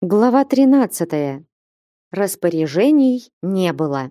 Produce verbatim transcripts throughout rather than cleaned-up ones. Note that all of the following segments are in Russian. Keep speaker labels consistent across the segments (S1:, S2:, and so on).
S1: Глава тринадцатая. Распоряжений не было.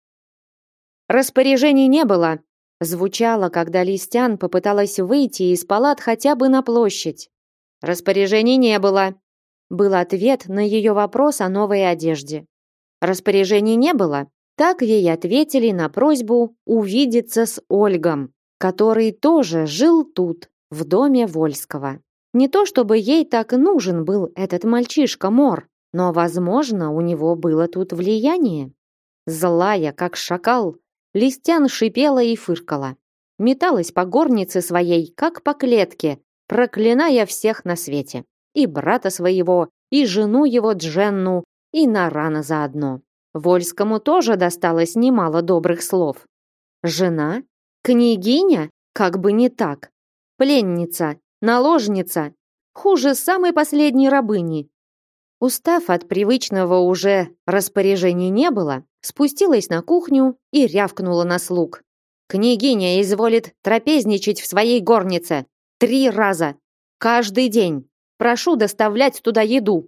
S1: Распоряжений не было, звучало, когда Листян попыталась выйти из палат хотя бы на площадь. Распоряжений не было, был ответ на ее вопрос о новой одежде. Распоряжений не было, так ей ответили на просьбу увидеться с Ольгом, который тоже жил тут, в доме Вольского. Не то чтобы ей так нужен был этот мальчишка Мор, но, возможно, у него было тут влияние. Злая, как шакал, Листян шипела и фыркала. Металась по горнице своей, как по клетке, проклиная всех на свете. И брата своего, и жену его Дженну, и Нарана заодно. Вольскому тоже досталось немало добрых слов. Жена? Княгиня? Как бы не так. Пленница. Наложница, хуже самой последней рабыни. Устав от привычного уже распоряжений не было, спустилась на кухню и рявкнула на слуг. Княгиня изволит трапезничать в своей горнице три раза, каждый день. Прошу доставлять туда еду.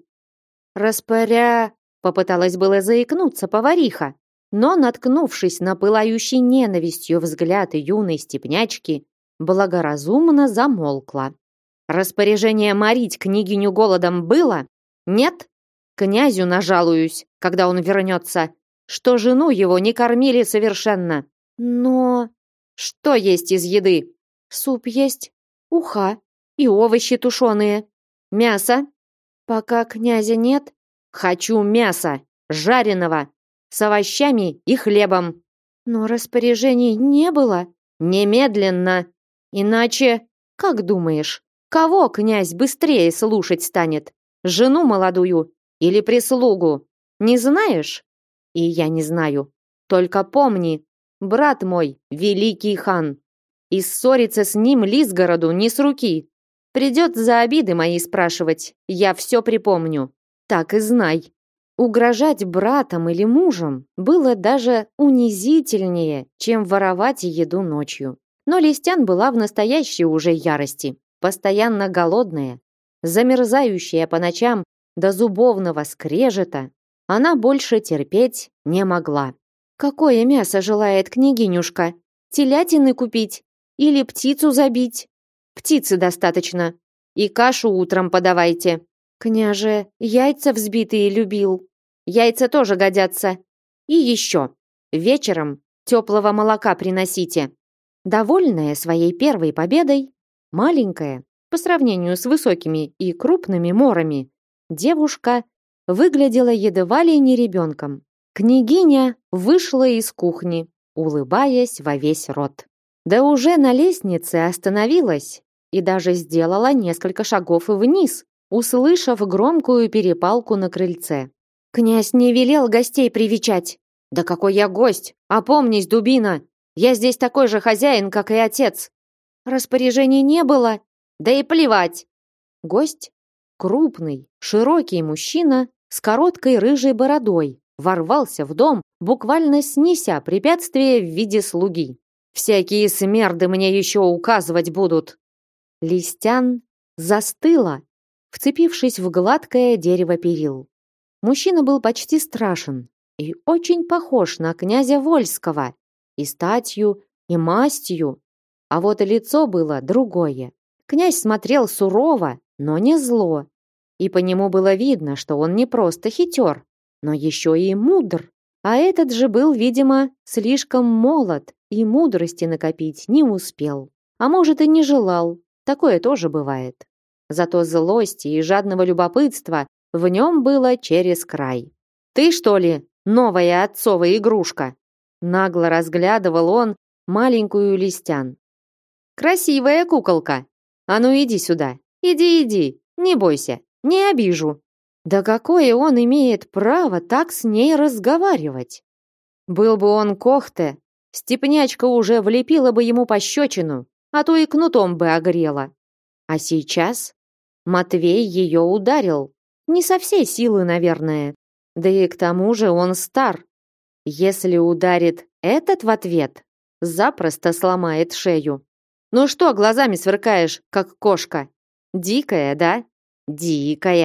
S1: Распоря... Попыталась было заикнуться повариха, но, наткнувшись на пылающий ненавистью взгляд юной степнячки, благоразумно замолкла. Распоряжение морить княгиню голодом было? Нет? Князю нажалуюсь, когда он вернется, что жену его не кормили совершенно. Но... Что есть из еды? Суп есть, уха и овощи тушеные. Мясо? Пока князя нет. Хочу мяса, жареного, с овощами и хлебом. Но распоряжений не было. Немедленно. Иначе, как думаешь, кого князь быстрее слушать станет? Жену молодую или прислугу? Не знаешь? И я не знаю. Только помни, брат мой, великий хан, и ссориться с ним Лизгороду не с руки. Придет за обиды мои спрашивать, я все припомню. Так и знай. Угрожать братом или мужем было даже унизительнее, чем воровать еду ночью. Но Листян была в настоящей уже ярости. Постоянно голодная, замерзающая по ночам до зубовного скрежета, она больше терпеть не могла. «Какое мясо желает княгинюшка? Телятины купить? Или птицу забить? Птицы достаточно. И кашу утром подавайте. Княже яйца взбитые любил. Яйца тоже годятся. И еще. Вечером теплого молока приносите». Довольная своей первой победой, маленькая, по сравнению с высокими и крупными морами, девушка выглядела едва ли не ребенком. Княгиня вышла из кухни, улыбаясь во весь рот. Да уже на лестнице остановилась и даже сделала несколько шагов вниз, услышав громкую перепалку на крыльце. «Князь не велел гостей привечать». «Да какой я гость! Опомнись, дубина! Я здесь такой же хозяин, как и отец». «Распоряжений не было?» «Да и плевать!» Гость, крупный, широкий мужчина с короткой рыжей бородой, ворвался в дом, буквально снеся препятствие в виде слуги. «Всякие смерды мне еще указывать будут!» Листян застыла, вцепившись в гладкое дерево перил. Мужчина был почти страшен и очень похож на князя Вольского, и статью, и мастью, а вот и лицо было другое. Князь смотрел сурово, но не зло, и по нему было видно, что он не просто хитер, но еще и мудр. А этот же был, видимо, слишком молод и мудрости накопить не успел. А может, и не желал, такое тоже бывает. Зато злости и жадного любопытства в нем было через край. «Ты, что ли, новая отцова игрушка?» Нагло разглядывал он маленькую Листян. «Красивая куколка! А ну иди сюда! Иди, иди! Не бойся, не обижу!» Да какое он имеет право так с ней разговаривать? Был бы он Кохте, степнячка уже влепила бы ему пощечину, а то и кнутом бы огрела. А сейчас Матвей ее ударил. Не со всей силы, наверное. Да и к тому же он стар. Если ударит этот в ответ, запросто сломает шею. «Ну что глазами сверкаешь, как кошка? Дикая, да? Дикая!»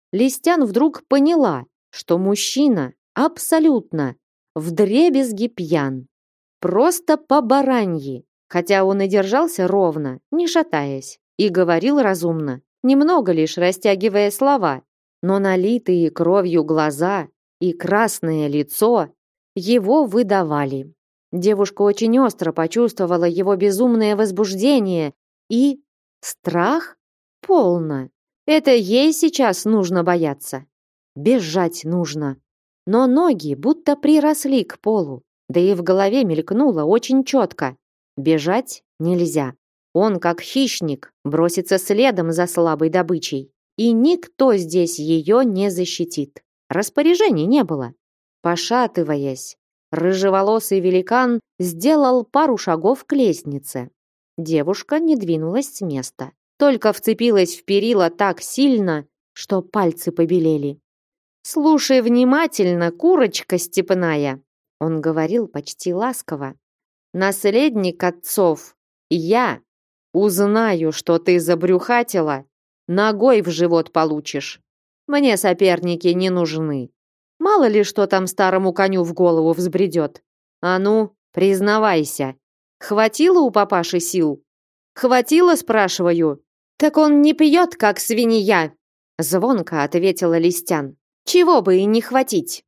S1: Листян вдруг поняла, что мужчина абсолютно вдребезги пьян. Просто по бараньи, хотя он и держался ровно, не шатаясь, и говорил разумно, немного лишь растягивая слова, но налитые кровью глаза и красное лицо его выдавали. Девушка очень остро почувствовала его безумное возбуждение и страх. Полно. Это ей сейчас нужно бояться. Бежать нужно. Но ноги будто приросли к полу, да и в голове мелькнуло очень четко. Бежать нельзя. Он, как хищник, бросится следом за слабой добычей, и никто здесь ее не защитит. Распоряжений не было. Пошатываясь, рыжеволосый великан сделал пару шагов к лестнице. Девушка не двинулась с места, только вцепилась в перила так сильно, что пальцы побелели. «Слушай внимательно, курочка степная», — он говорил почти ласково. «Наследник отцов, я узнаю, что ты забрюхатила, ногой в живот получишь. Мне соперники не нужны. Мало ли что там старому коню в голову взбредет. А ну, признавайся, хватило у папаши сил? Хватило, спрашиваю? Так он не пьет, как свинья», — звонко ответила Листян. «Чего бы и не хватить».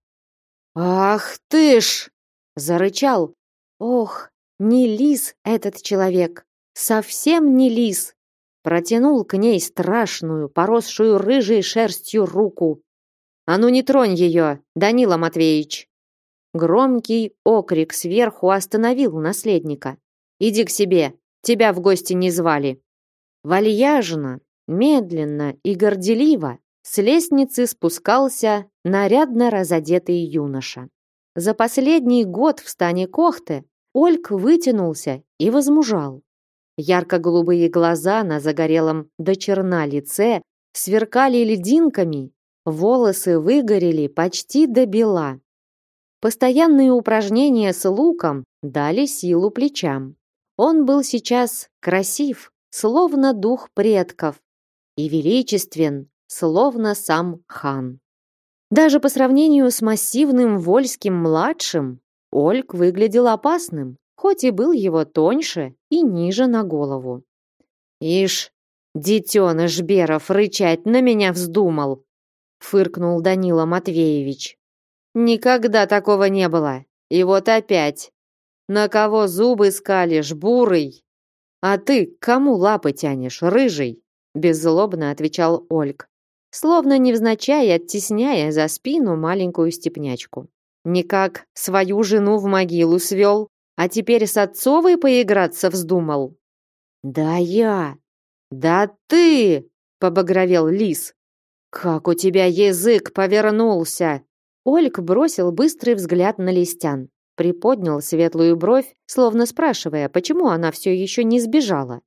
S1: «Ах ты ж!» — зарычал. «Ох, не лис этот человек, совсем не лис!» Протянул к ней страшную, поросшую рыжей шерстью руку. «А ну не тронь ее, Данила Матвеевич!» Громкий окрик сверху остановил наследника. «Иди к себе, тебя в гости не звали». Вальяжно, медленно и горделиво с лестницы спускался нарядно разодетый юноша. За последний год в стане Кохты Ольг вытянулся и возмужал. Ярко-голубые глаза на загорелом до черна лице сверкали льдинками, волосы выгорели почти до бела. Постоянные упражнения с луком дали силу плечам. Он был сейчас красив, словно дух предков, и величествен, словно сам хан. Даже по сравнению с массивным Вольским-младшим, Ольг выглядел опасным, хоть и был его тоньше и ниже на голову. «Ишь, детеныш Беров рычать на меня вздумал!» фыркнул Данила Матвеевич. «Никогда такого не было, и вот опять. На кого зубы скалишь, бурый? А ты к кому лапы тянешь, рыжий?» беззлобно отвечал Ольг, словно невзначай оттесняя за спину маленькую степнячку. «Никак свою жену в могилу свел, а теперь с отцовой поиграться вздумал?» «Да я! Да ты!» — побагровел лис. «Как у тебя язык повернулся!» Ольг бросил быстрый взгляд на Листян, приподнял светлую бровь, словно спрашивая, почему она все еще не сбежала.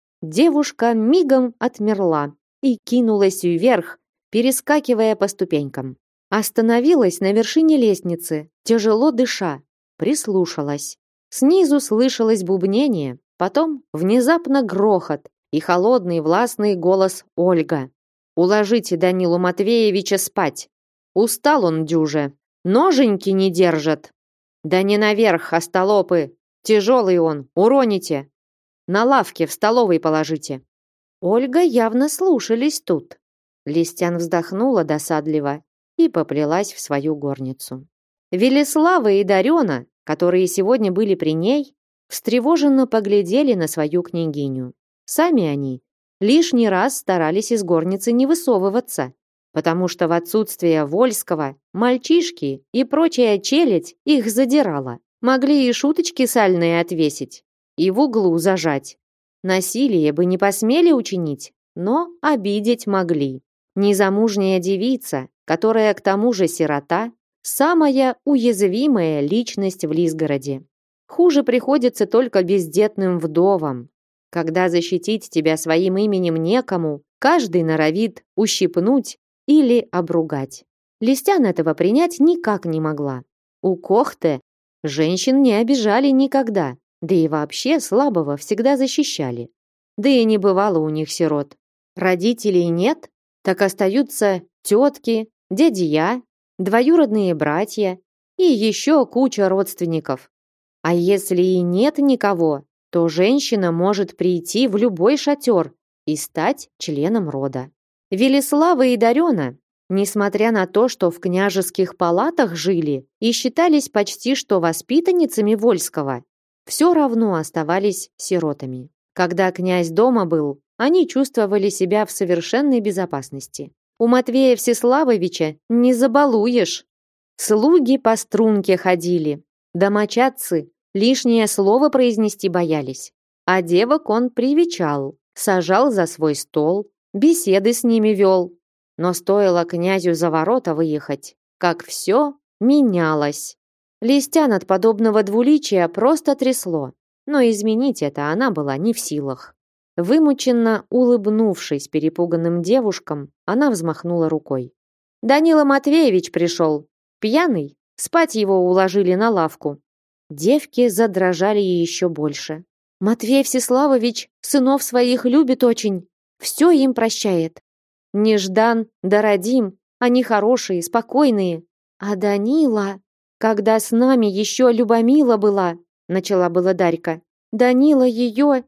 S1: Девушка мигом отмерла и кинулась вверх, перескакивая по ступенькам. Остановилась на вершине лестницы, тяжело дыша, прислушалась. Снизу слышалось бубнение, потом внезапно грохот и холодный властный голос Ольга. «Уложите Данилу Матвеевича спать. Устал он дюже. Ноженьки не держат. Да не наверх, остолопы. Тяжелый он, уроните. На лавке в столовой положите». Ольга явно слушались тут. Листян вздохнула досадливо и поплелась в свою горницу. Велеслава и Дарена, которые сегодня были при ней, встревоженно поглядели на свою княгиню. Сами они лишний раз старались из горницы не высовываться, потому что в отсутствие Вольского мальчишки и прочая челядь их задирала. Могли и шуточки сальные отвесить, и в углу зажать. Насилие бы не посмели учинить, но обидеть могли. Незамужняя девица, которая к тому же сирота, самая уязвимая личность в Лизгороде. Хуже приходится только бездетным вдовам. Когда защитить тебя своим именем некому, каждый норовит ущипнуть или обругать. Листян этого принять никак не могла. У Кохты женщин не обижали никогда, да и вообще слабого всегда защищали. Да и не бывало у них сирот. Родителей нет, так остаются тетки, дядья, двоюродные братья и еще куча родственников. А если и нет никого, то женщина может прийти в любой шатер и стать членом рода. Велислава и Дарена, несмотря на то, что в княжеских палатах жили и считались почти что воспитанницами Вольского, все равно оставались сиротами. Когда князь дома был, они чувствовали себя в совершенной безопасности. У Матвея Всеславовича не забалуешь. Слуги по струнке ходили, домочадцы лишнее слово произнести боялись. А девок он привечал, сажал за свой стол, беседы с ними вел. Но стоило князю за ворота выехать, как все менялось. Листян от подобного двуличия просто трясло, но изменить это она была не в силах. Вымученно улыбнувшись перепуганным девушкам, она взмахнула рукой. «Данила Матвеевич пришел. Пьяный, спать его уложили на лавку». Девки задрожали еще больше. «Матвей Всеславович сынов своих любит очень, все им прощает. Неждан да Радим, они хорошие, спокойные. А Данила, когда с нами еще Любомила была, начала была Дарька. Данила ее...»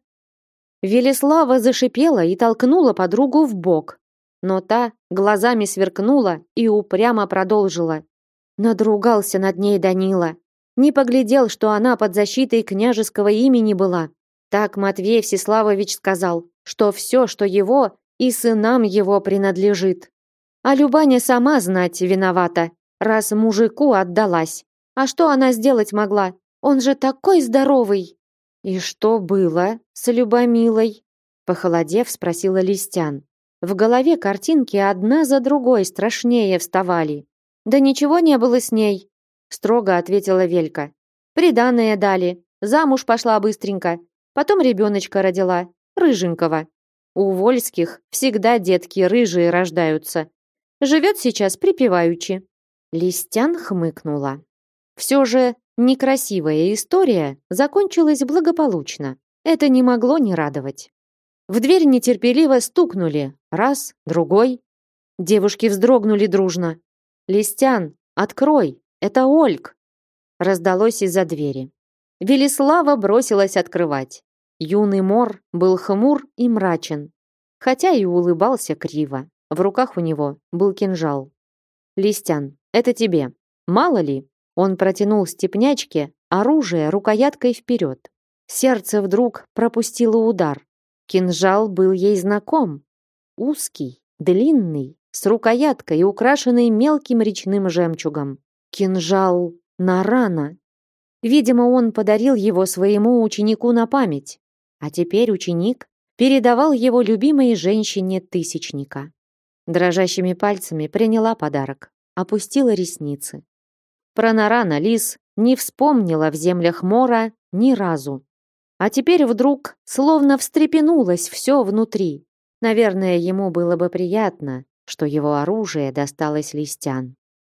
S1: Велислава зашипела и толкнула подругу в бок, но та глазами сверкнула и упрямо продолжила. Надругался над ней Данила. Не поглядел, что она под защитой княжеского имени была. Так Матвей Всеславович сказал, что все, что его, и сынам его принадлежит. А Любаня сама знать виновата, раз мужику отдалась. А что она сделать могла? Он же такой здоровый. И что было с Любомилой? Похолодев, спросила Листян. В голове картинки одна за другой страшнее вставали. Да ничего не было с ней, строго ответила Велька. Приданое дали, замуж пошла быстренько, потом ребеночка родила, рыженького. У Вольских всегда детки рыжие рождаются. Живет сейчас припеваючи. Листян хмыкнула. Все же некрасивая история закончилась благополучно. Это не могло не радовать. В дверь нетерпеливо стукнули. Раз, другой. Девушки вздрогнули дружно. «Листян, открой! Это Ольг!» Раздалось из-за двери. Велислава бросилась открывать. Юный мор был хмур и мрачен, хотя и улыбался криво. В руках у него был кинжал. «Листян, это тебе. Мало ли?» Он протянул степнячке оружие рукояткой вперед. Сердце вдруг пропустило удар. Кинжал был ей знаком. Узкий, длинный, с рукояткой, украшенной мелким речным жемчугом. Кинжал Нарана. Видимо, он подарил его своему ученику на память. А теперь ученик передавал его любимой женщине Тысячника. Дрожащими пальцами приняла подарок, опустила ресницы. Про Нарана Лис не вспомнила в землях Мора ни разу. А теперь вдруг словно встрепенулось все внутри. Наверное, ему было бы приятно, что его оружие досталось Листян.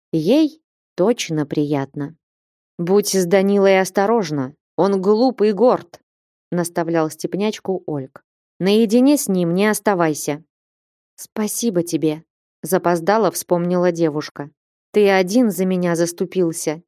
S1: Ей точно приятно. «Будь с Данилой осторожна, он глуп и горд», наставлял степнячку Ольг. «Наедине с ним не оставайся». «Спасибо тебе», запоздала вспомнила девушка. «Ты один за меня заступился.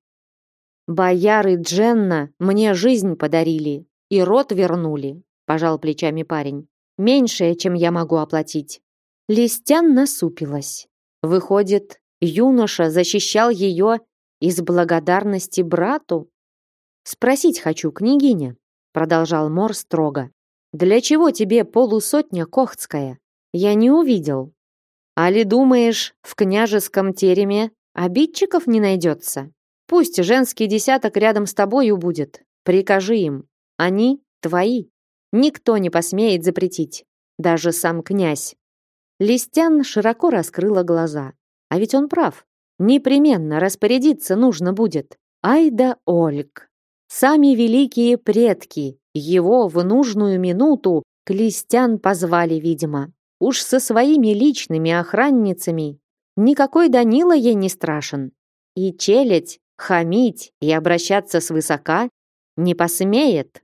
S1: Бояры Дженна мне жизнь подарили и род вернули», пожал плечами парень. «Меньшее, чем я могу оплатить». Листян насупилась. Выходит, юноша защищал ее из благодарности брату? «Спросить хочу, княгиня», продолжал Мор строго. «Для чего тебе полусотня кохтская? Я не увидел. Али думаешь, в княжеском тереме обидчиков не найдется? Пусть женский десяток рядом с тобою будет. Прикажи им. Они твои. Никто не посмеет запретить. Даже сам князь». Листян широко раскрыла глаза. А ведь он прав. Непременно распорядиться нужно будет. Ай да Ольг. Сами великие предки его в нужную минуту к Листян позвали, видимо. Уж со своими личными охранницами никакой Данила ей не страшен. И челядь хамить и обращаться свысока не посмеет.